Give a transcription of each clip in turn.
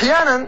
أحيانا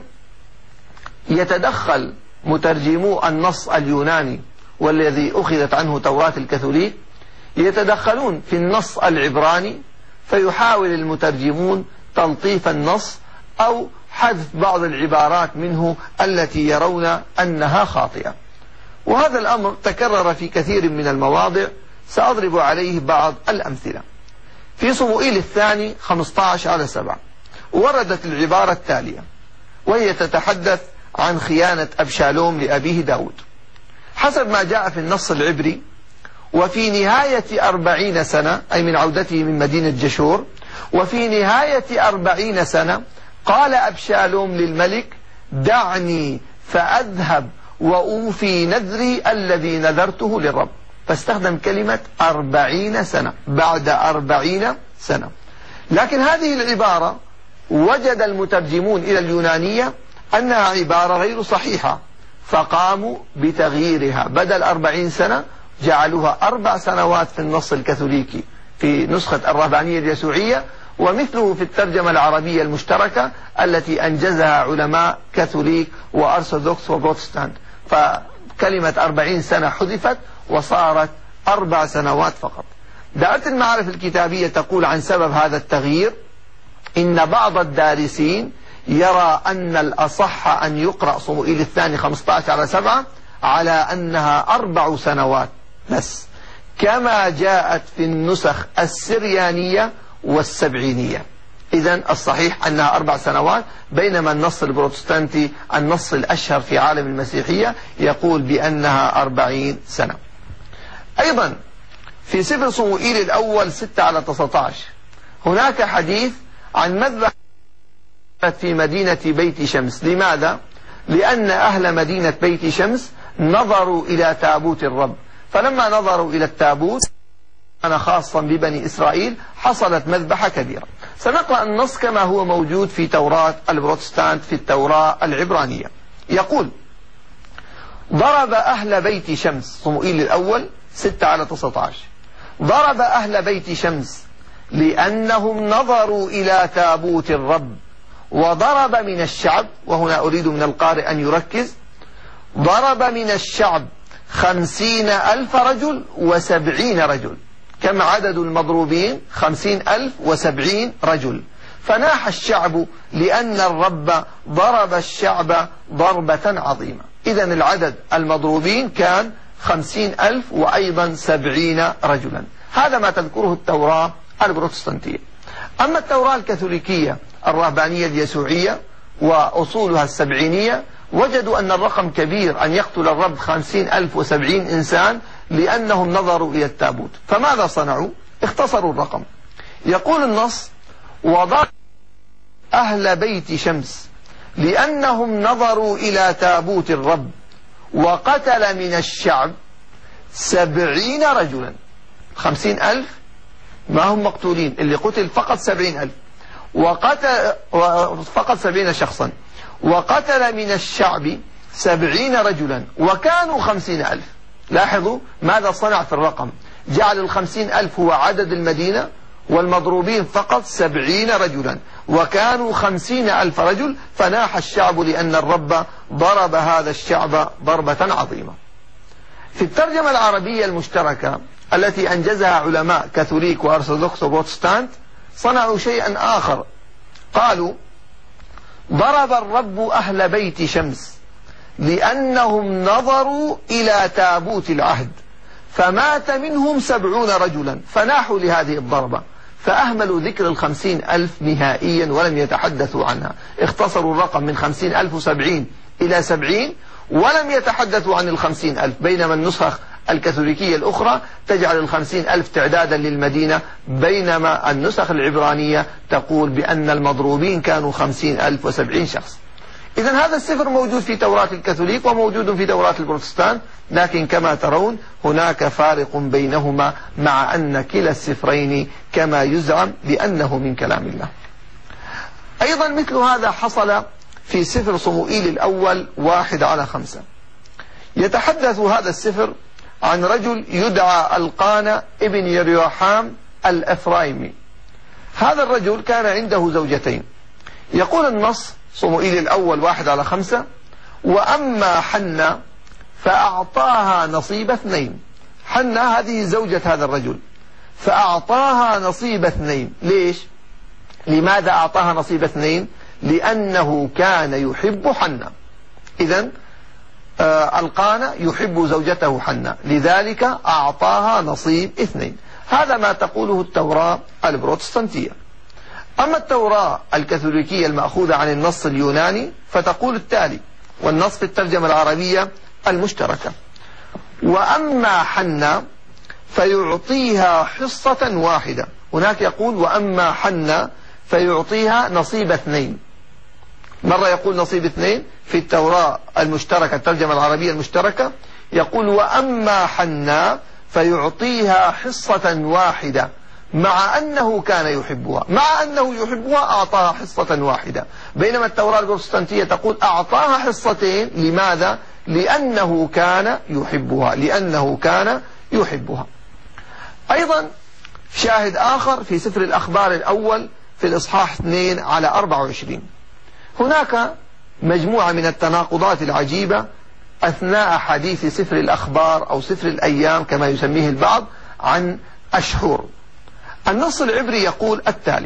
يتدخل مترجمو النص اليوناني والذي أخذت عنه توراة الكاثوليك، يتدخلون في النص العبراني، فيحاول المترجمون تلطيف النص أو حذف بعض العبارات منه التي يرون أنها خاطئة. وهذا الأمر تكرر في كثير من المواضع، سأضرب عليه بعض الأمثلة. في صموئيل الثاني 15:7 وردت العبارة التالية، وهي تتحدث عن خيانة أبشالوم لأبيه داود. حسب ما جاء في النص العبري: وفي نهاية 40 سنة، أي من عودته من مدينة جشور، وفي نهاية 40 سنة قال أبشالوم للملك: دعني فأذهب وأوفي نذري الذي نذرته للرب. فاستخدم كلمة 40 سنة، بعد 40 سنة. لكن هذه العبارة وجد المترجمون إلى اليونانية أنها عبارة غير صحيحة، فقاموا بتغييرها، بدل 40 سنة جعلوها 4 سنوات في النص الكاثوليكي في نسخة الرهبانية اليسوعية، ومثله في الترجمة العربية المشتركة التي أنجزها علماء كاثوليك وأرثوذكس وبروتستانت، فكلمة 40 سنة حذفت وصارت 4 سنوات فقط. دائرة المعارف الكتابية تقول عن سبب هذا التغيير: إن بعض الدارسين يرى أن الأصح أن يقرأ صموئيل الثاني 15:7 على أنها 4 سنوات بس، كما جاءت في النسخ السريانية والسبعينية. إذن الصحيح أنها 4 سنوات، بينما النص البروتستانتي النص الأشهر في عالم المسيحية يقول بأنها 40 سنة. أيضا في سفر صموئيل الأول 6:19 هناك حديث عن مذبح في مدينة بيت شمس. لماذا؟ لأن أهل مدينة بيت شمس نظروا إلى تابوت الرب، فلما نظروا إلى التابوت كان خاصا ببني إسرائيل، حصلت مذبحة كبيرة. سنقرأ النص كما هو موجود في توراة البروتستانت في التوراة العبرانية. يقول: ضرب أهل بيت شمس، صموئيل الأول 6:19، ضرب أهل بيت شمس لأنهم نظروا إلى تابوت الرب، وضرب من الشعب، وهنا أريد من القارئ أن يركز، ضرب من الشعب 50,000 رجل و70 رجل. كم عدد المضروبين؟ 50,000 و70 رجل. فناح الشعب لأن الرب ضرب الشعب ضربة عظيمة. إذن العدد المضروبين كان 50,000 وأيضا 70 رجلا. هذا ما تذكره التوراة البروتستانتية. أما التوراة الكاثوليكية الرهبانية اليسوعية وأصولها السبعينية وجدوا أن الرقم كبير، أن يقتل الرب 50,000 و70 إنسان لأنهم نظروا إلى التابوت. فماذا صنعوا؟ اختصروا الرقم. يقول النص: وضرب أهل بيت شمس لأنهم نظروا إلى تابوت الرب، وقتل من الشعب 70 رجلا. 50,000 ما هم مقتولين، اللي قتل فقط 70,000، وقتل فقط 70 شخصا، وقتل من الشعب 70 رجلا، وكانوا 50,000. لاحظوا ماذا صنع في الرقم، جعل 50,000 هو عدد المدينة، والمضروبين فقط 70 رجلا، وكانوا 50,000 رجل. فناح الشعب لأن الرب ضرب هذا الشعب ضربة عظيمة. في الترجمة العربية المشتركة التي أنجزها علماء كاثوليك وأرثوذكس وبروتستانت صنعوا شيئا آخر. قالوا: ضرب الرب أهل بيت شمس لأنهم نظروا إلى تابوت العهد، فمات منهم 70 رجلا. فناحوا لهذه الضربة، فأهملوا ذكر 50,000 نهائيا ولم يتحدثوا عنها. اختصروا الرقم من 50,000 و70 إلى 70، ولم يتحدثوا عن 50,000. بينما النسخ الكاثوليكية الأخرى تجعل 50,000 تعدادا للمدينة، بينما النسخ العبرانية تقول بأن المضروبين كانوا 50,000 و70 شخص. إذن هذا السفر موجود في توراة الكاثوليك وموجود في توراة البروتستانت، لكن كما ترون هناك فارق بينهما، مع أن كلا السفرين كما يزعم بأنه من كلام الله. أيضا مثل هذا حصل في سفر صموئيل الأول 1:5. يتحدث هذا السفر عن رجل يدعى القانا ابن يريحام الأفرايمي. هذا الرجل كان عنده زوجتين. يقول النص صموئيل الأول 1/5. وأما حنة فأعطاها نصيب 2. حنة هذه زوجة هذا الرجل، فأعطاها نصيب 2. ليش؟ لماذا أعطاها نصيب 2؟ لأنه كان يحب حنة. إذن القانا يحب زوجته حنة، لذلك أعطاها نصيب 2. هذا ما تقوله التوراة البروتستانتية. أما التوراة الكاثوليكية المأخوذة عن النص اليوناني فتقول التالي، والنص في الترجمة العربية المشتركة: وأما حنة فيعطيها حصة واحدة. هناك يقول وأما حنة فيعطيها نصيب 2. مرة يقول نصيب 2 في التوراة المشتركة الترجمة العربية المشتركة، يقول وأما حنة فيعطيها حصة واحدة، مع أنه كان يحبها. مع أنه يحبها أعطاها حصة واحدة، بينما التوراة البروتستانتية تقول أعطاها حصتين. لماذا؟ لأنه كان يحبها. لأنه كان يحبها. أيضا شاهد آخر في سفر الأخبار الأول في الإصحاح 2/24. هناك مجموعة من التناقضات العجيبة أثناء حديث سفر الأخبار أو سفر الأيام كما يسميه البعض عن أشحور. النص العبري يقول التالي: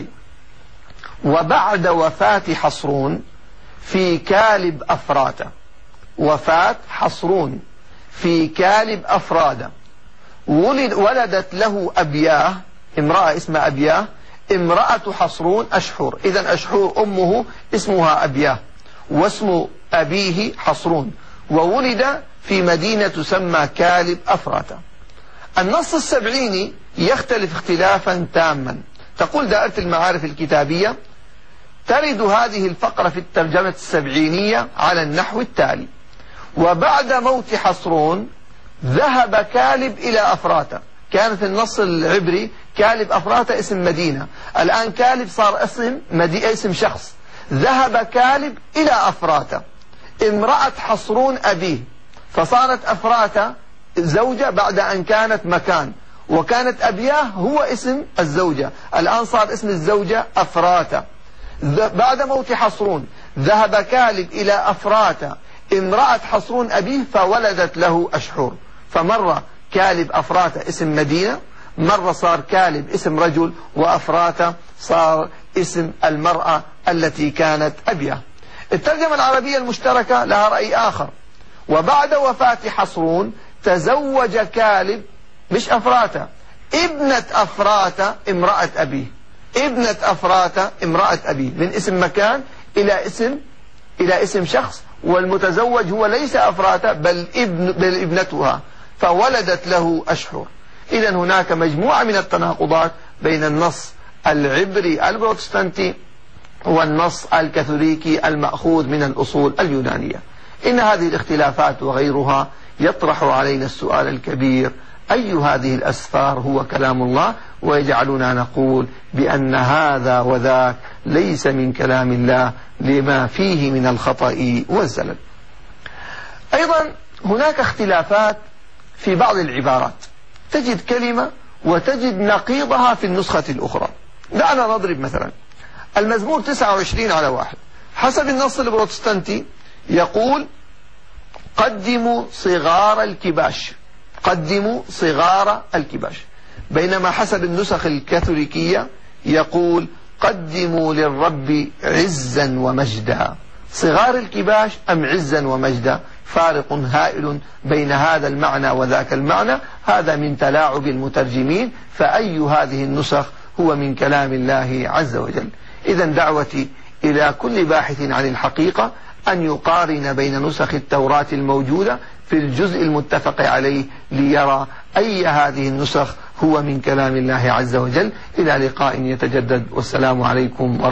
وبعد وفاة حصرون في كالب أفراتة. وفاة حصرون في كالب أفرادة ولدت له أبياه، امرأة اسمها أبياه، امرأة حصرون أشحور. إذن أشحور أمه اسمها أبياه واسم أبيه حصرون، وولد في مدينة تسمى كالب أفراتة. النص السبعيني يختلف اختلافا تاما. تقول دائرة المعارف الكتابية: ترد هذه الفقرة في الترجمة السبعينية على النحو التالي: وبعد موت حصرون ذهب كالب إلى أفراتة. كان في النص العبري كالب أفراتة اسم مدينة، الآن كالب صار اسم شخص. ذهب كالب إلى أفراتة امرأة حصرون أبيه، فصارت أفراتة زوجة بعد أن كانت مكان، وكانت أبياه هو اسم الزوجة، الآن صار اسم الزوجة أفراتة. بعد موت حصرون ذهب كالب إلى أفراتة امرأة حصرون أبيه فولدت له أشحور. فمرة كالب أفراتة اسم مدينة، مرة صار كالب اسم رجل، وأفراتة صار اسم المرأة التي كانت أبياه. الترجمة العربية المشتركة لها رأي آخر: وبعد وفاة حصرون تزوج كالب، مش أفراتة، ابنة أفراتة امرأة أبيه. ابنة أفراتة امرأة أبيه، من اسم مكان إلى اسم شخص، والمتزوج هو ليس أفراتة بل ابنتها، فولدت له أشحور. إذن هناك مجموعة من التناقضات بين النص العبري البروتستانتي والنص الكاثوليكي المأخوذ من الأصول اليونانية. إن هذه الاختلافات وغيرها يطرح علينا السؤال الكبير: أي هذه الأسفار هو كلام الله؟ ويجعلنا نقول بأن هذا وذاك ليس من كلام الله لما فيه من الخطأ والزلل. أيضا هناك اختلافات في بعض العبارات، تجد كلمة وتجد نقيضها في النسخة الأخرى. دعنا نضرب مثلا المزمور 29/1 حسب النص البروتستانتي يقول: قدموا صغار الكباش. قدموا صغار الكباش، بينما حسب النسخ الكاثوليكية يقول: قدموا للرب عزا ومجدا. صغار الكباش أم عزا ومجدا؟ فارق هائل بين هذا المعنى وذاك المعنى. هذا من تلاعب المترجمين، فأي هذه النسخ هو من كلام الله عز وجل؟ إذن دعوتي إلى كل باحث عن الحقيقة أن يقارن بين نسخ التوراة الموجودة في الجزء المتفق عليه ليرى أي هذه النسخ هو من كلام الله عز وجل. إلى لقاء يتجدد، والسلام عليكم ورحمة الله.